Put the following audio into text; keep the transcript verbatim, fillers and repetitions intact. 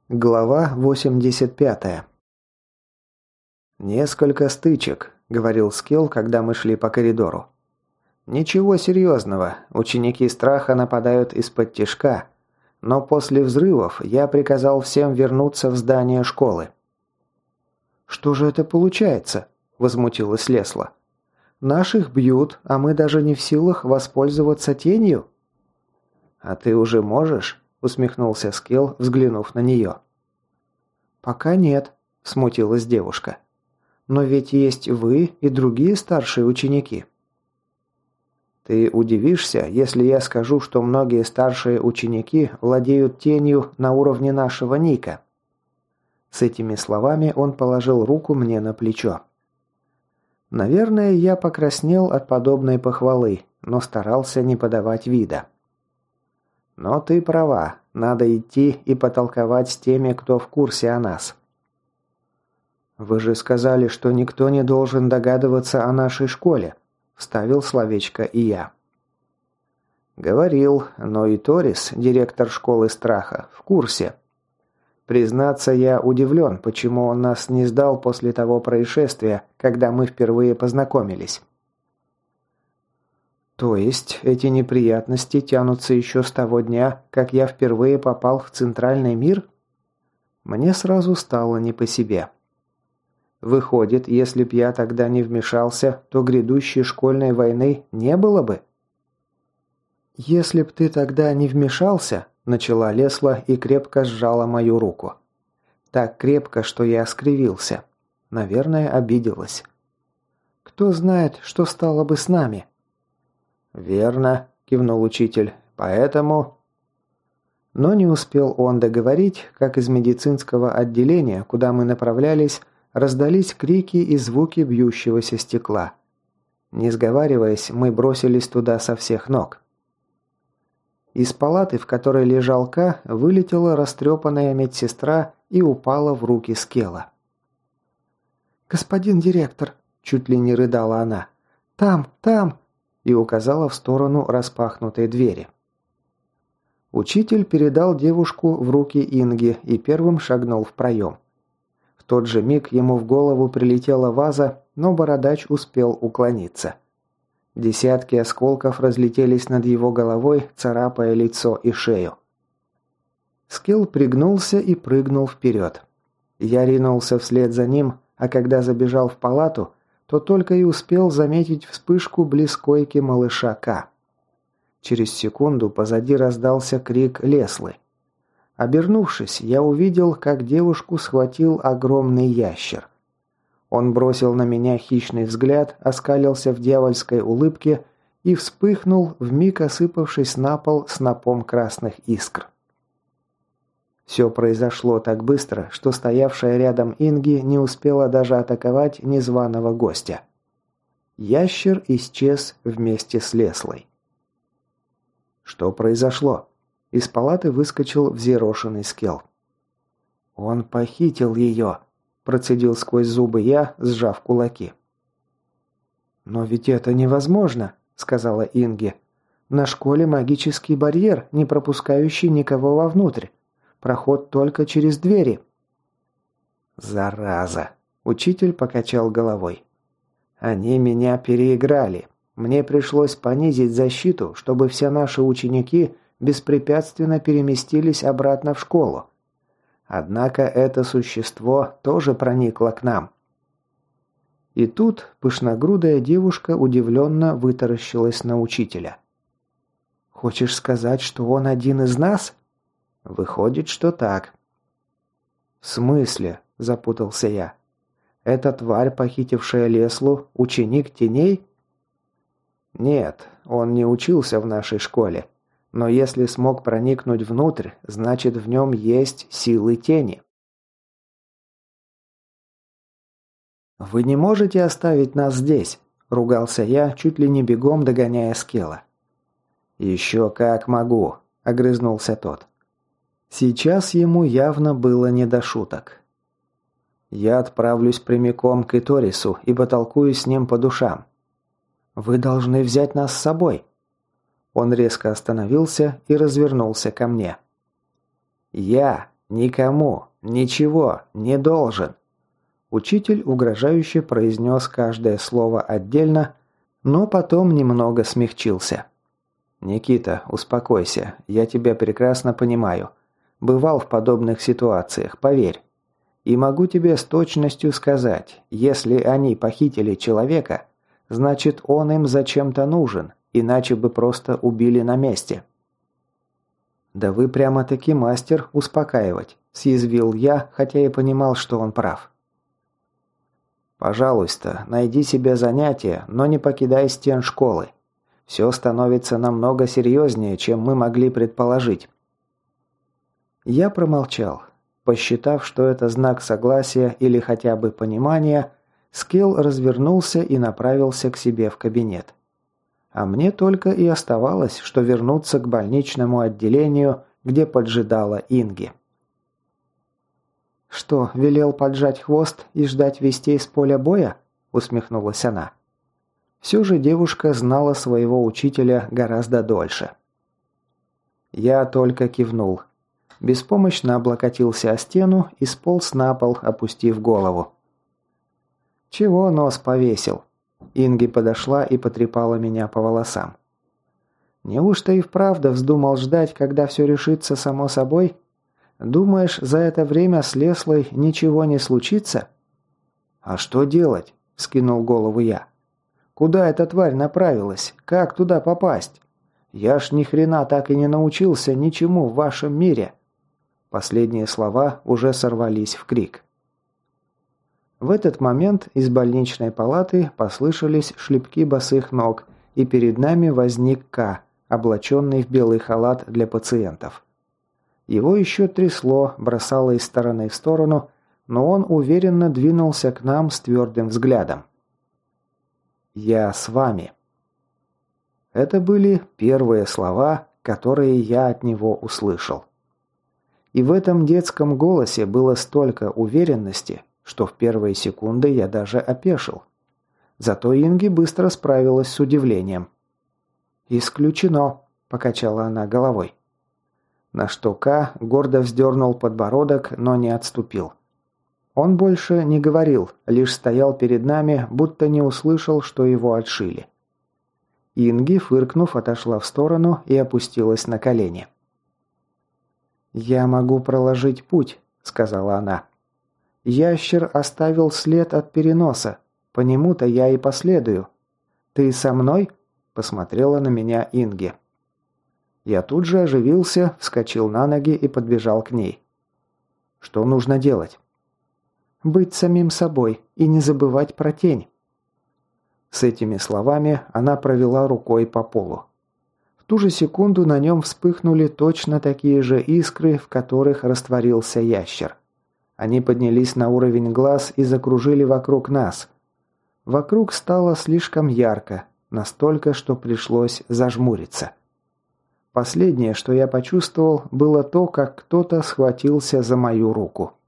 Глава восемьдесят пятая. «Несколько стычек», — говорил Скелл, когда мы шли по коридору. «Ничего серьезного, ученики страха нападают из-под тишка, но после взрывов я приказал всем вернуться в здание школы». «Что же это получается?» — возмутилась Лесла. «Наших бьют, а мы даже не в силах воспользоваться тенью?» «А ты уже можешь?» — усмехнулся Скелл, взглянув на нее. «Пока нет», — смутилась девушка. «Но ведь есть вы и другие старшие ученики». «Ты удивишься, если я скажу, что многие старшие ученики владеют тенью на уровне нашего Ника». С этими словами он положил руку мне на плечо. Наверное, я покраснел от подобной похвалы, но старался не подавать вида. «Но ты права, надо идти и потолковать с теми, кто в курсе о нас». «Вы же сказали, что никто не должен догадываться о нашей школе», – вставил словечко и я. «Говорил, но и Торис, директор школы страха, в курсе. Признаться, я удивлен, почему он нас не сдал после того происшествия, когда мы впервые познакомились». «То есть эти неприятности тянутся еще с того дня, как я впервые попал в Центральный мир?» Мне сразу стало не по себе. Выходит, если б я тогда не вмешался, то грядущей школьной войны не было бы? «Если б ты тогда не вмешался», – начала Лесла и крепко сжала мою руку. Так крепко, что я скривился. Наверное, обиделась. «Кто знает, что стало бы с нами?» «Верно», – кивнул учитель. «Поэтому...» Но не успел он договорить, как из медицинского отделения, куда мы направлялись, раздались крики и звуки бьющегося стекла. Не сговариваясь, мы бросились туда со всех ног. Из палаты, в которой лежал Ка, вылетела растрепанная медсестра и упала в руки Скелла. «Господин директор», – чуть ли не рыдала она, – «там, там», и указала в сторону распахнутой двери. Учитель передал девушку в руки Инги и первым шагнул в проем. В тот же миг ему в голову прилетела ваза, но бородач успел уклониться. Десятки осколков разлетелись над его головой, царапая лицо и шею. Скелл пригнулся и прыгнул вперед. Я ринулся вслед за ним, а когда забежал в палату, то только и успел заметить вспышку близ койки малыша Ка. Через секунду позади раздался крик Леслы. Обернувшись, я увидел, как девушку схватил огромный ящер. Он бросил на меня хищный взгляд, оскалился в дьявольской улыбке и вспыхнул, вмиг осыпавшись на пол снопом красных искр. Все произошло так быстро, что стоявшая рядом Инги не успела даже атаковать незваного гостя. Ящер исчез вместе с Леслой. Что произошло? Из палаты выскочил взъерошенный Скелл. «Он похитил ее», – процедил сквозь зубы я, сжав кулаки. «Но ведь это невозможно», – сказала Инги. «На школе магический барьер, не пропускающий никого вовнутрь. Проход только через двери». «Зараза!» – учитель покачал головой. «Они меня переиграли. Мне пришлось понизить защиту, чтобы все наши ученики беспрепятственно переместились обратно в школу. Однако это существо тоже проникло к нам». И тут пышногрудая девушка удивленно вытаращилась на учителя. «Хочешь сказать, что он один из нас?» «Выходит, что так». «В смысле?» – запутался я. «Эта тварь, похитившая Леслу, ученик теней?» «Нет, он не учился в нашей школе. Но если смог проникнуть внутрь, значит, в нем есть силы тени». «Вы не можете оставить нас здесь?» – ругался я, чуть ли не бегом догоняя Скелла. «Еще как могу», – огрызнулся тот. Сейчас ему явно было не до шуток. «Я отправлюсь прямиком к Иторису и потолкую с ним по душам». «Вы должны взять нас с собой». Он резко остановился и развернулся ко мне. «Я», Никому, ничего, не должен. Учитель угрожающе произнес каждое слово отдельно, но потом немного смягчился. «Никита, успокойся, я тебя прекрасно понимаю. Бывал в подобных ситуациях, поверь. И могу тебе с точностью сказать, если они похитили человека, значит он им зачем-то нужен, иначе бы просто убили на месте». «Да вы прямо-таки мастер успокаивать», – съязвил я, хотя и понимал, что он прав. «Пожалуйста, найди себе занятие, но не покидай стен школы. Все становится намного серьезнее, чем мы могли предположить». Я промолчал. Посчитав, что это знак согласия или хотя бы понимания, Скилл развернулся и направился к себе в кабинет. А мне только и оставалось, что вернуться к больничному отделению, где поджидала Инги. «Что, велел поджать хвост и ждать вестей с поля боя?» – усмехнулась она. Все же девушка знала своего учителя гораздо дольше. Я только кивнул. Беспомощно облокотился о стену и сполз на пол, опустив голову. «Чего нос повесил?» Инги подошла и потрепала меня по волосам. «Неужто и вправду вздумал ждать, когда все решится само собой? Думаешь, за это время с Леслой ничего не случится?» «А что делать?» – вскинул голову я. «Куда эта тварь направилась? Как туда попасть? Я ж ни хрена так и не научился ничему в вашем мире». Последние слова уже сорвались в крик. В этот момент из больничной палаты послышались шлепки босых ног, и перед нами возник К, облаченный в белый халат для пациентов. Его еще трясло, бросало из стороны в сторону, но он уверенно двинулся к нам с твердым взглядом. «Я с вами». Это были первые слова, которые я от него услышал. И в этом детском голосе было столько уверенности, что в первые секунды я даже опешил. Зато Инги быстро справилась с удивлением. «Исключено», – покачала она головой. На что К гордо вздернул подбородок, но не отступил. Он больше не говорил, лишь стоял перед нами, будто не услышал, что его отшили. Инги, фыркнув, отошла в сторону и опустилась на колени. «Я могу проложить путь», — сказала она. «Ящер оставил след от переноса. По нему-то я и последую. Ты со мной?» — посмотрела на меня Инги. Я тут же оживился, вскочил на ноги и подбежал к ней. «Что нужно делать?» «Быть самим собой и не забывать про тень». С этими словами она провела рукой по полу. В ту же секунду на нем вспыхнули точно такие же искры, в которых растворился ящер. Они поднялись на уровень глаз и закружили вокруг нас. Вокруг стало слишком ярко, настолько, что пришлось зажмуриться. Последнее, что я почувствовал, было то, как кто-то схватился за мою руку.